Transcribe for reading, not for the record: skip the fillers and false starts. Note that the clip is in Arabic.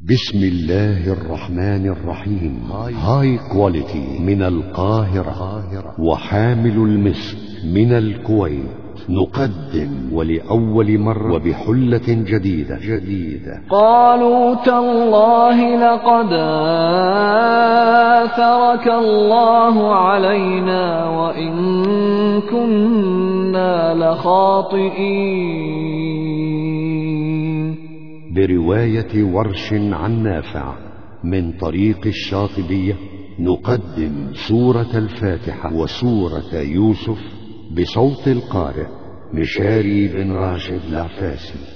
بسم الله الرحمن الرحيم. هاي كواليتي من القاهرة وحامل المسك من الكويت نقدم ولأول مرة وبحلة جديدة قالوا تالله لقد آثرك الله علينا وإن كنا لخاطئين. برواية ورش عن نافع من طريق الشاطبية نقدم سورة الفاتحة وسورة يوسف بصوت القارئ مشاري بن راشد العفاسي.